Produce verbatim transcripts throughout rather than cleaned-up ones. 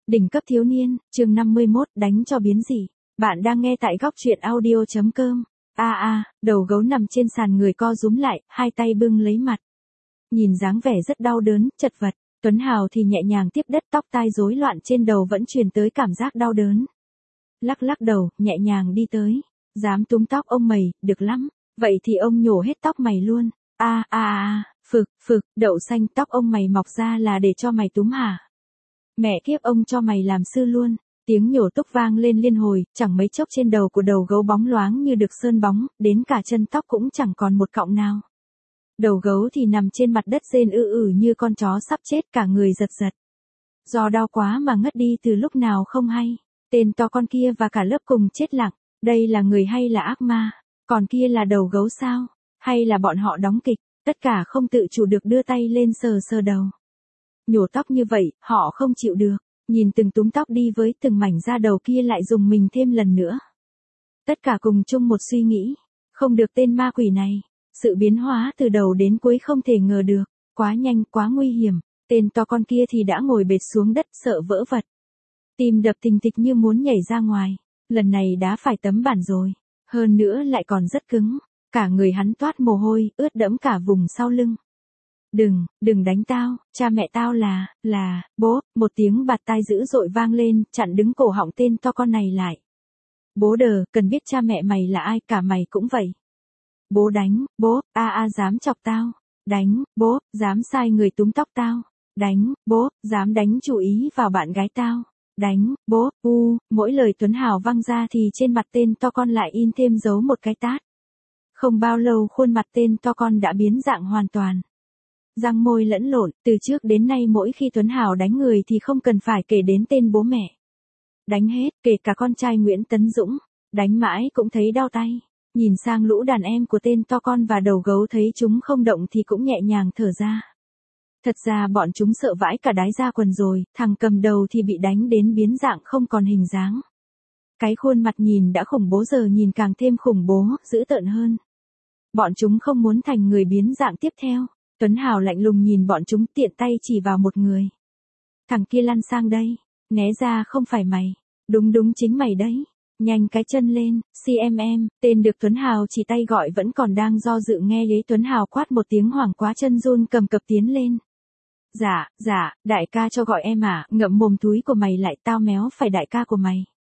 Đỉnh cấp thiếu niên, chương năm mươi mốt, đánh cho biến dị. Bạn đang nghe tại góc truyện audio chấm com. A a, đầu gấu nằm trên sàn người co rúm lại, hai tay bưng lấy mặt. Nhìn dáng vẻ rất đau đớn, chật vật. Tuấn Hào thì nhẹ nhàng tiếp đất, tóc tai rối loạn trên đầu vẫn truyền tới cảm giác đau đớn. Lắc lắc đầu, nhẹ nhàng đi tới. Dám túm tóc ông mày, được lắm. Vậy thì ông nhổ hết tóc mày luôn. A a a, phực, phực, đậu xanh, tóc ông mày mọc ra là để cho mày túm hả? Mẹ kiếp, ông cho mày làm sư luôn. Tiếng nhổ túc vang lên liên hồi, chẳng mấy chốc trên đầu của đầu gấu bóng loáng như được sơn bóng, đến cả chân tóc cũng chẳng còn một cọng nào. Đầu gấu thì nằm trên mặt đất rên ư ử như con chó sắp chết, cả người giật giật. Do đau quá mà ngất đi từ lúc nào không hay. Tên to con kia và cả lớp cùng chết lặng. Đây là người hay là ác ma? Còn kia là đầu gấu sao? Hay là bọn họ đóng kịch? Tất cả không tự chủ được đưa tay lên sờ sờ đầu. Nhổ tóc như vậy, họ không chịu được. Nhìn từng túm tóc đi với từng mảnh da đầu kia lại dùng mình thêm lần nữa. Tất cả cùng chung một suy nghĩ. Không được, tên ma quỷ này. Sự biến hóa từ đầu đến cuối không thể ngờ được. Quá nhanh, quá nguy hiểm. Tên to con kia thì đã ngồi bệt xuống đất sợ vỡ vật. Tim đập thình thịch như muốn nhảy ra ngoài. Lần này đã phải tấm bản rồi. Hơn nữa lại còn rất cứng. Cả người hắn toát mồ hôi, ướt đẫm cả vùng sau lưng. Đừng, đừng đánh tao, cha mẹ tao là, là, bố, một tiếng bạt tai dữ dội vang lên, chặn đứng cổ họng tên to con này lại. Bố đờ, cần biết cha mẹ mày là ai, cả mày cũng vậy. Bố đánh, bố, a a dám chọc tao. Đánh, bố, dám sai người túm tóc tao. Đánh, bố, dám đánh chú ý vào bạn gái tao. Đánh, bố, u, mỗi lời Tuấn Hào văng ra thì trên mặt tên to con lại in thêm dấu một cái tát. Không bao lâu khuôn mặt tên to con đã biến dạng hoàn toàn. Răng môi lẫn lộn, từ trước đến nay mỗi khi Tuấn Hào đánh người thì không cần phải kể đến tên bố mẹ. Đánh hết, kể cả con trai Nguyễn Tấn Dũng, đánh mãi cũng thấy đau tay. Nhìn sang lũ đàn em của tên to con và đầu gấu thấy chúng không động thì cũng nhẹ nhàng thở ra. Thật ra bọn chúng sợ vãi cả đái ra quần rồi, thằng cầm đầu thì bị đánh đến biến dạng không còn hình dáng. Cái khuôn mặt nhìn đã khủng bố giờ nhìn càng thêm khủng bố, dữ tợn hơn. Bọn chúng không muốn thành người biến dạng tiếp theo. Tuấn Hào lạnh lùng nhìn bọn chúng, tiện tay chỉ vào một người. Thằng kia lăn sang đây, né ra, không phải mày. Đúng đúng chính mày đấy. Nhanh cái chân lên, xê em em, tên được Tuấn Hào chỉ tay gọi vẫn còn đang do dự nghe lấy Tuấn Hào quát một tiếng hoảng quá chân run cầm cập tiến lên. Dạ, dạ, đại ca cho gọi em à, ngậm mồm túi của mày lại, tao méo phải đại ca của mày.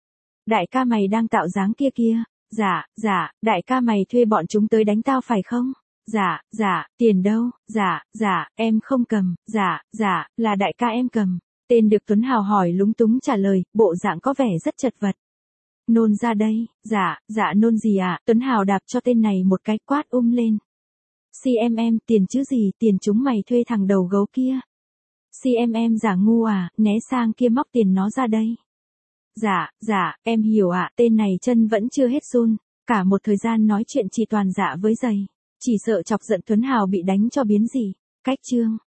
Đại ca mày đang tạo dáng kia kia. Dạ, dạ, đại ca mày thuê bọn chúng tới đánh tao phải không? Dạ, dạ, tiền đâu? Dạ, dạ, em không cầm. Dạ, dạ, là đại ca em cầm. Tên được Tuấn Hào hỏi lúng túng trả lời, bộ dạng có vẻ rất chật vật. Nôn ra đây. Dạ, dạ nôn gì ạ? À? Tuấn Hào đạp cho tên này một cái, quát um lên. xê em em, tiền chứ gì, tiền chúng mày thuê thằng đầu gấu kia. xê em em giả ngu à, né sang kia móc tiền nó ra đây. Dạ, dạ, em hiểu ạ, à, tên này chân vẫn chưa hết run. Cả một thời gian nói chuyện chỉ toàn dạ với giày. Chỉ sợ chọc giận Tuấn Hào bị đánh cho biến dị. Cách chương.